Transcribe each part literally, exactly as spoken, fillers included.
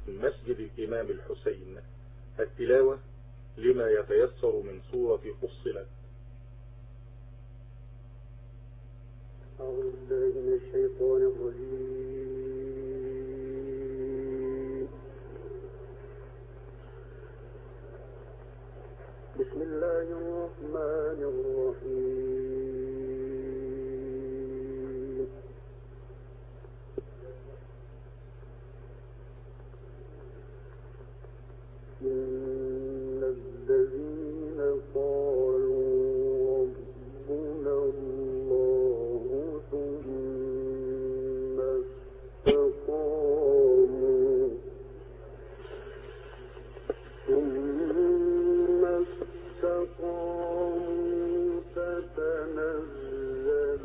مسجد الإمام الحسين. التلاوة لما يتيسر من سورة فصلت. أعوذ بالله من الشيطان الرجيم. بسم الله الرحمن الرحيم. إن الذين قالوا ربنا الله ثم استقاموا ثم استقاموا تتنزل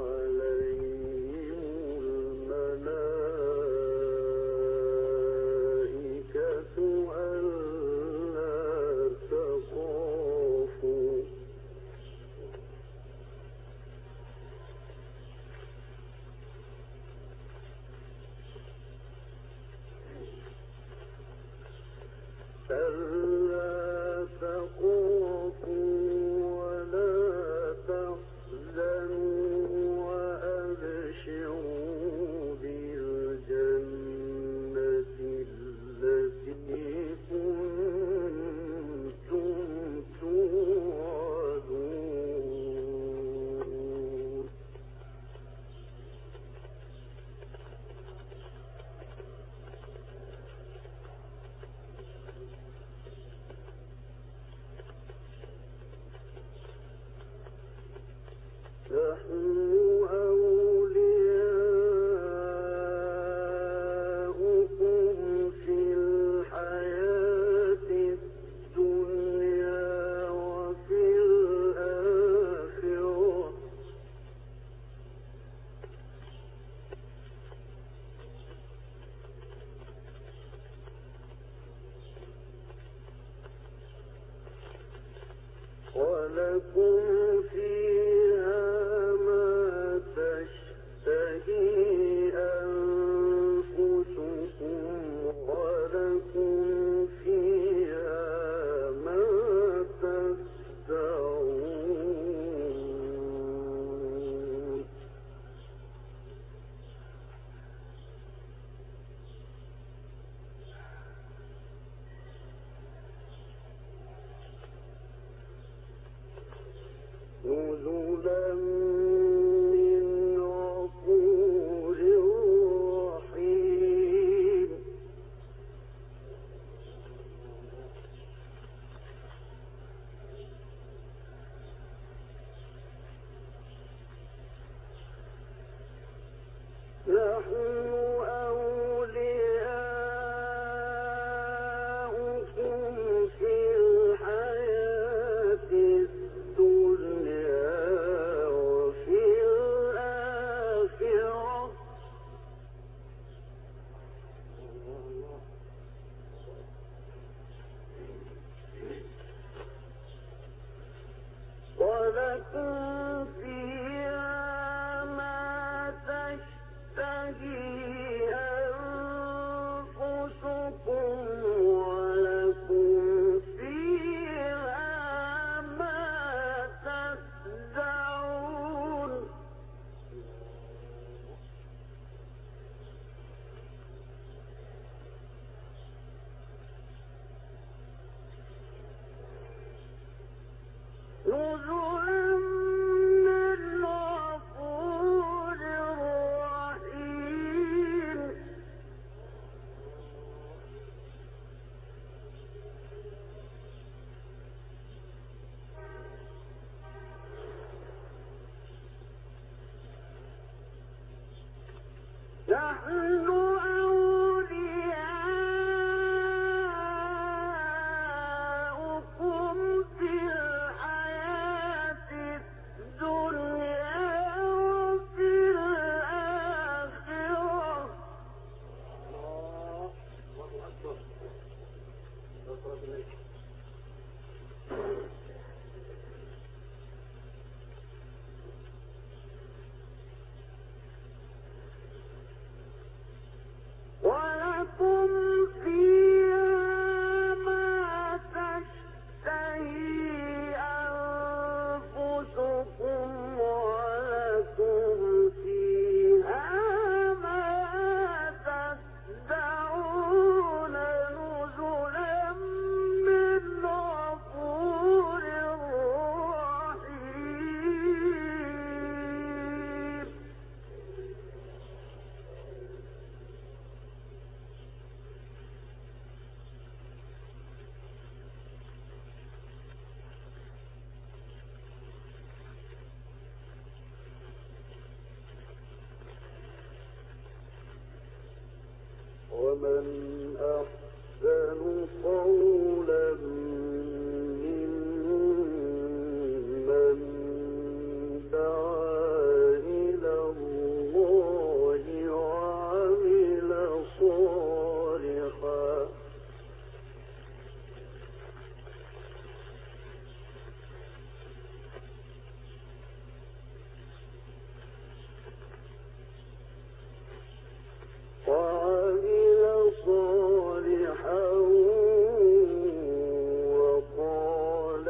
عليهم الملائكة ألا تخافوا ألا تخافوا ولا تحزنوا وأبشروا بالجنة التي كنتم توعدون. نحن أولياؤكم في الحياة الدنيا وفي الآخرة ولكم فيها ما تشتهي أنفسكم ولكم فيها ما تدعون. نزلا من غفور رحيم. نحن أولياؤكم في الحياة الدنيا وفي الآخرة ولكم فيها ما تشتهي أنفسكم ولكم فيها ما تدعون. نزلا من غفور رحيم. نحن أولياؤكم في الحياة الدنيا وفي الآخرة ولكم في ومن أحسن قولا ممن دعا إلى الله وعمل صالحا وعمل صالحا وقال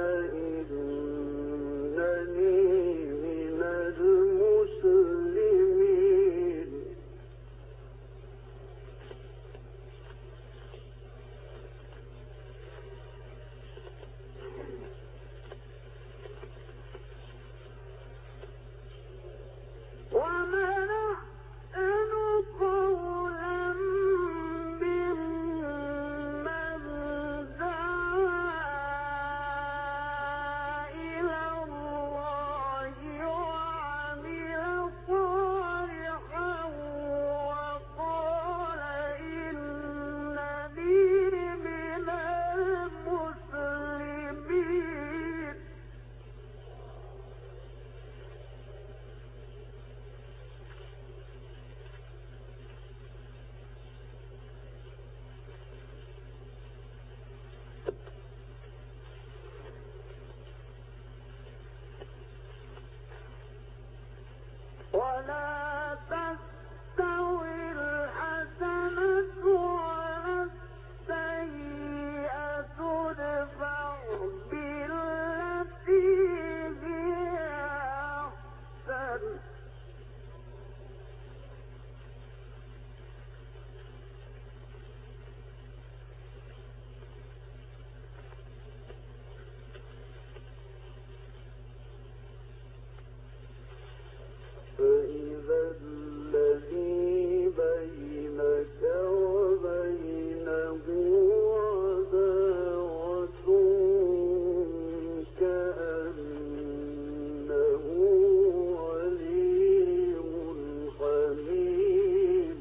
إنني من المسلمين ومن أحسن قولا ممن دعا إلى الله وعمل صالحا وقال إنني من المسلمين ولا تستوي الحسنة ولا السيئة ادفع بالتي هي أحسن فإذا الذي بينك وبينه عداوة كأنه ولي حميم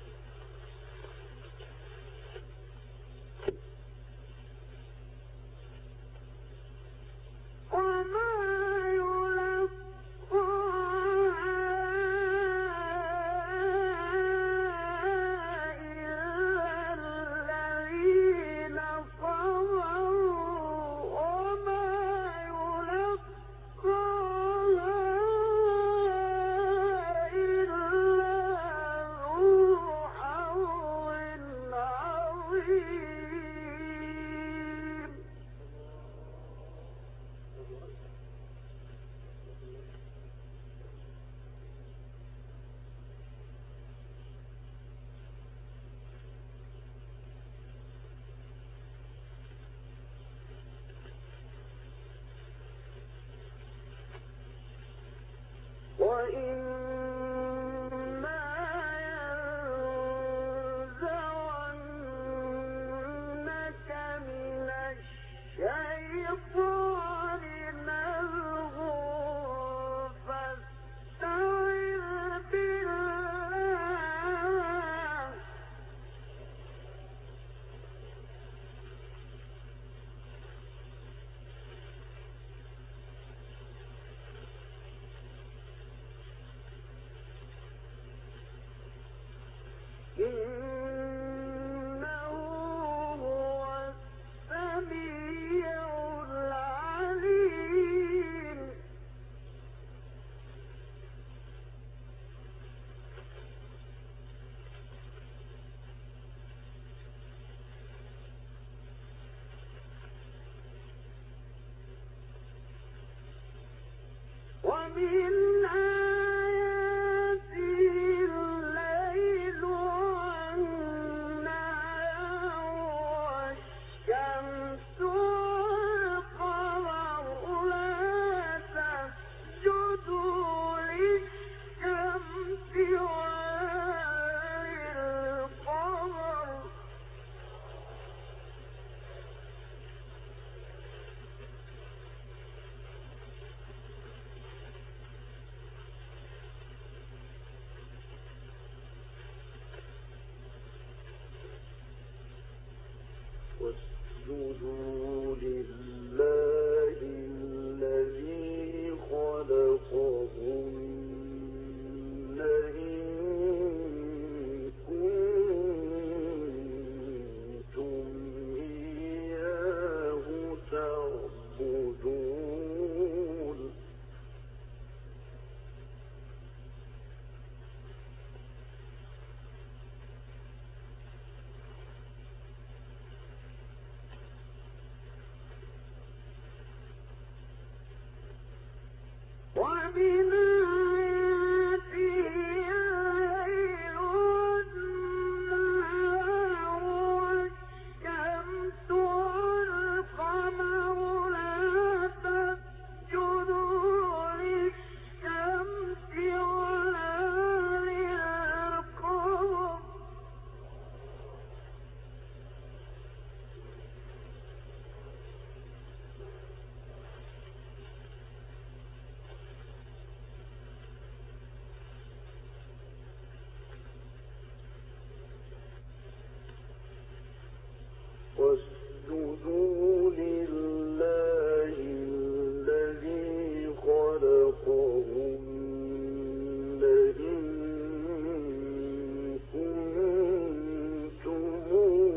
وما وإما ينزغنك من الشيطان نزغ فاستعذ بالله إنه هو السميع العليم ومن آياته الليل والنهار والشمس والقمر لا تسجدوا للشمس ولا للقمر واسجدوا لله الذي خلقهن إن كنتم إياه تعبدون ومن آياته الليل والنهار والشمس والقمر لا تسجدوا للشمس ولا للقمر واسجدوا لله الذي خلقهن إن كنتم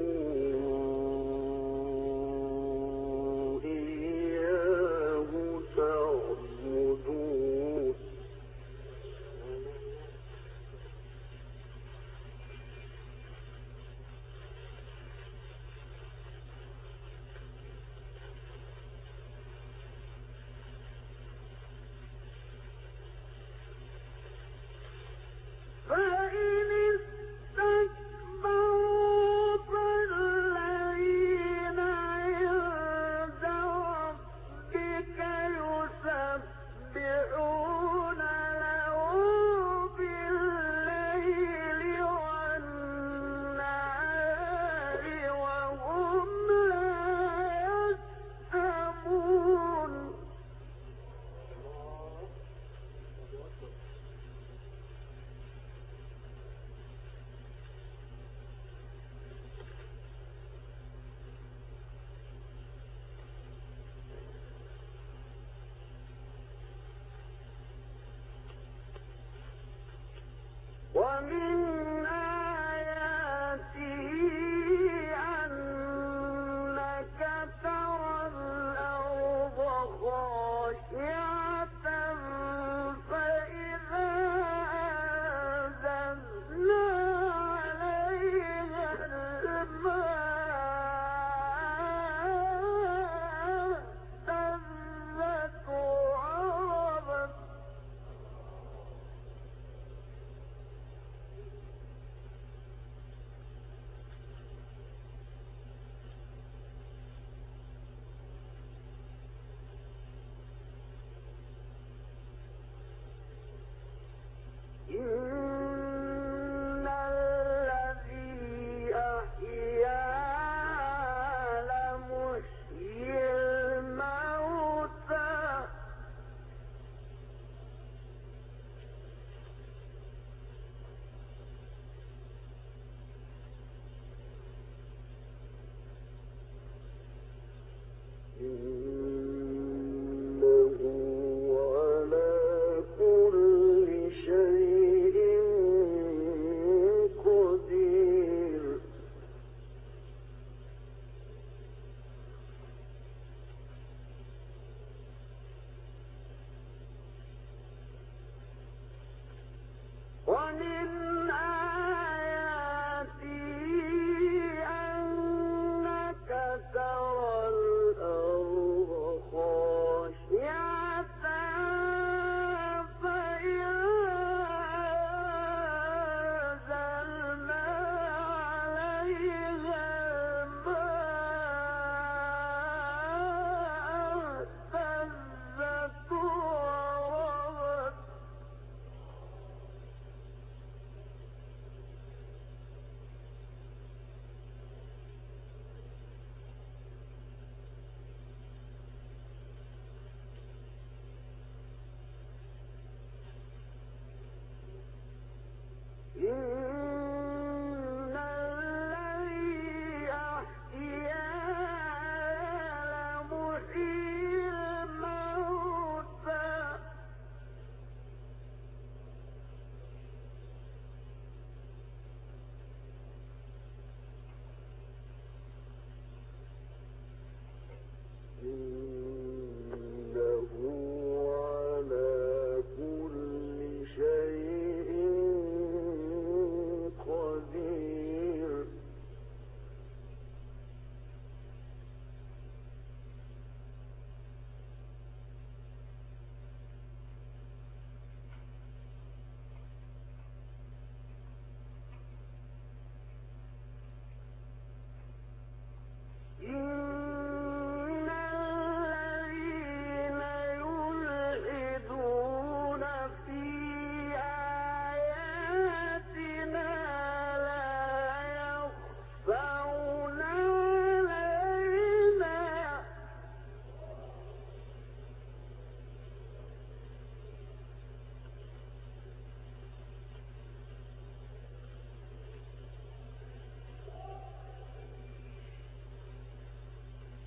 إياه تعبدون فإن استكبروا فالذين عند ربك يسبحون له بالليل والنهار وهم لا يسأمون ومن آياته أنك ترى الأرض خاشعة فإذا أنزلنا عليها الماء اهتزت وربت إن الذي أحياها لمحيي الموتى إنه على كل شيء قدير ومن آياته أنك ترى الأرض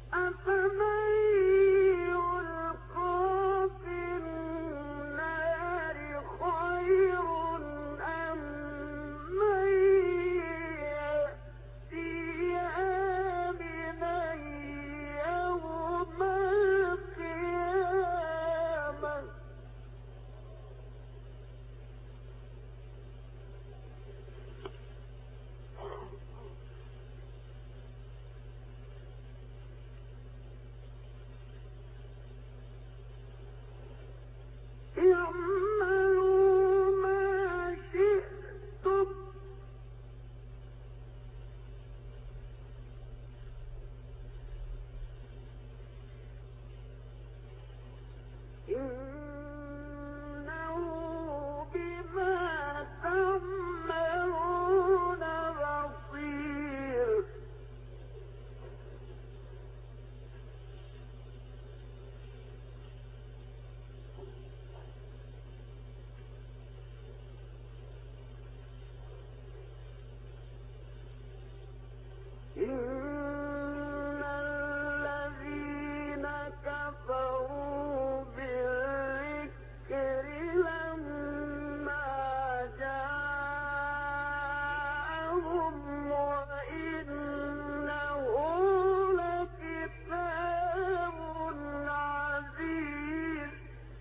أفمن يلقى في النار خير أم من يأتي آمنا يوم القيامة اعملوا ما شئتم إنه بما تعملون بصير إن الذين كفروا بالذكر لما جاءهم وإنه لكتاب عزيز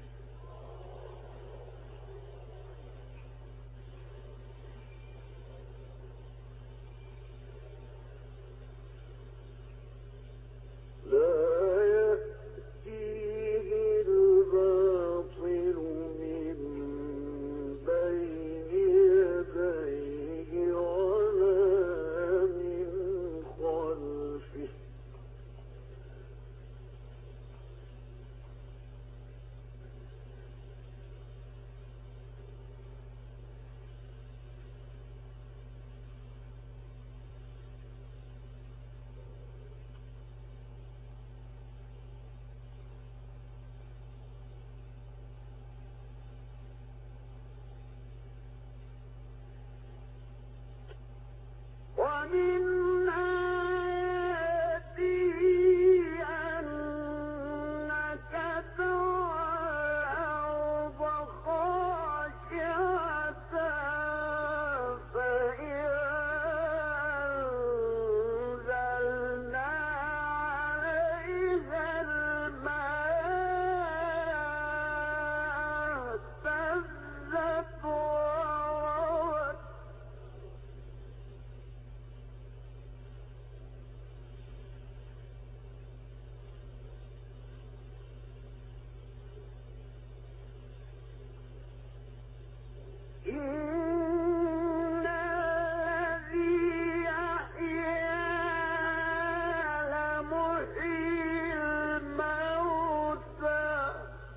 لا يأتيه الباطل من بين يديه ولا من خلفه ومن آياته أنك ترى الأرض خاشعة فإذا أنزلنا عليها الماء اهتزت وربت إن الذي أحياها لمحيي الموتى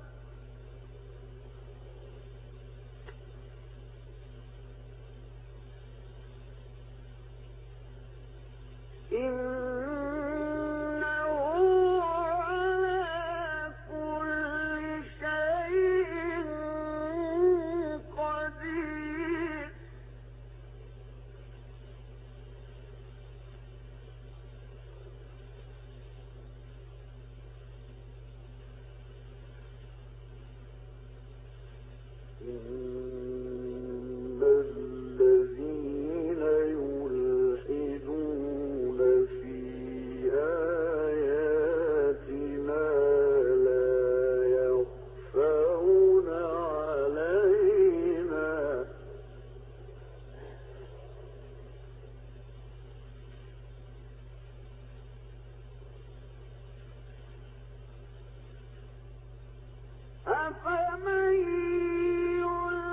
إنه على كل شيء قدير إن الذين يلحدون في آياتنا لا يخفون علينا أفمن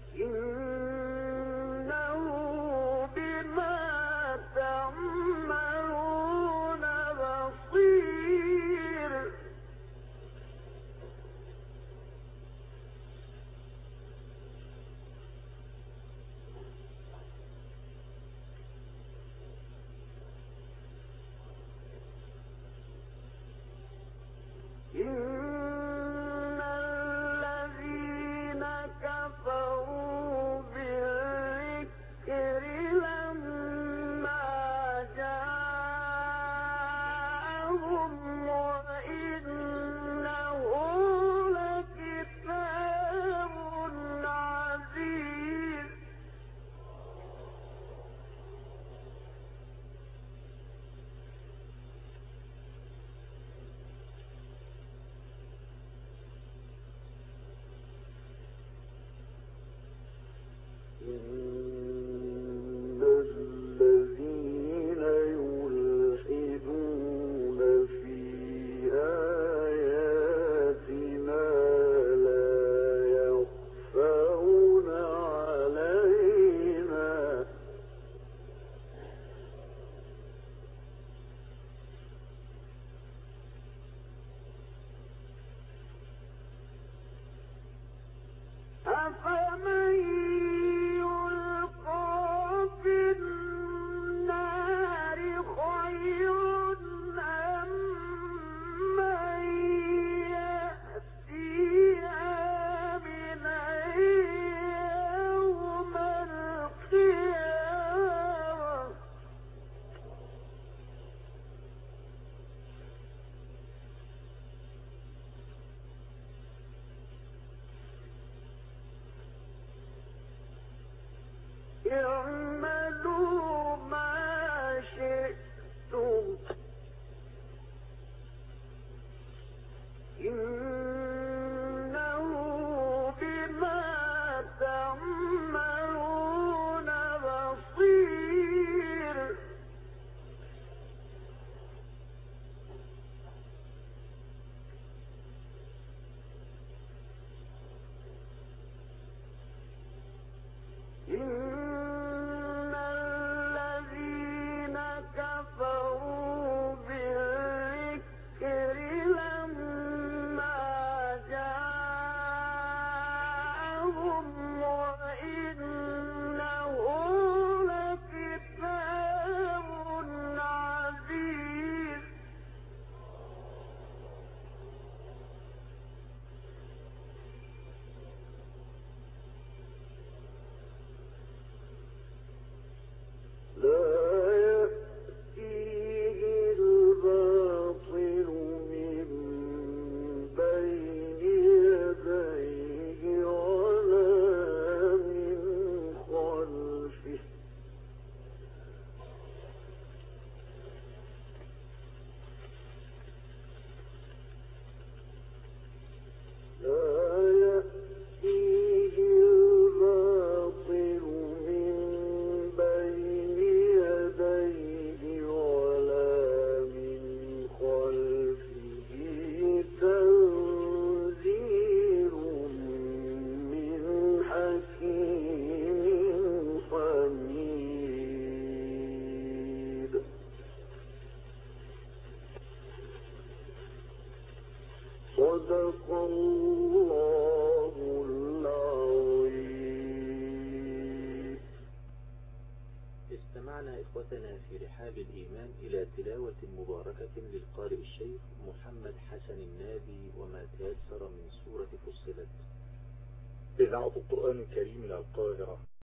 إنه بما تعملون بصير إن الذين كفروا بالذكر لما جاءهم وإنه لكتاب عزيز إن الذين يلحدون في آياتنا لا يخفون علينا أفمن يلقى في النار خير أم من يأتي آمنا يوم القيامة اعملوا ما شئتم إنه بما تعملون بصير إن الذين كفروا بالذكر لما جاءهم وإنه لكتاب عزيز لا يأتيه الباطل من بين يديه ولا من خلفه لا يأتيه الباطل من بين يديه ولا من خلفه تنزيل من حكيم حميد صدق الله العظيم. استمعنا إخوتنا في رحاب الإيمان إلى تلاوة مباركة للقارئ الشيخ محمد حسن النادي وما تيسر من سورة فصلت. إذاعة القرآن الكريم من القاهرة.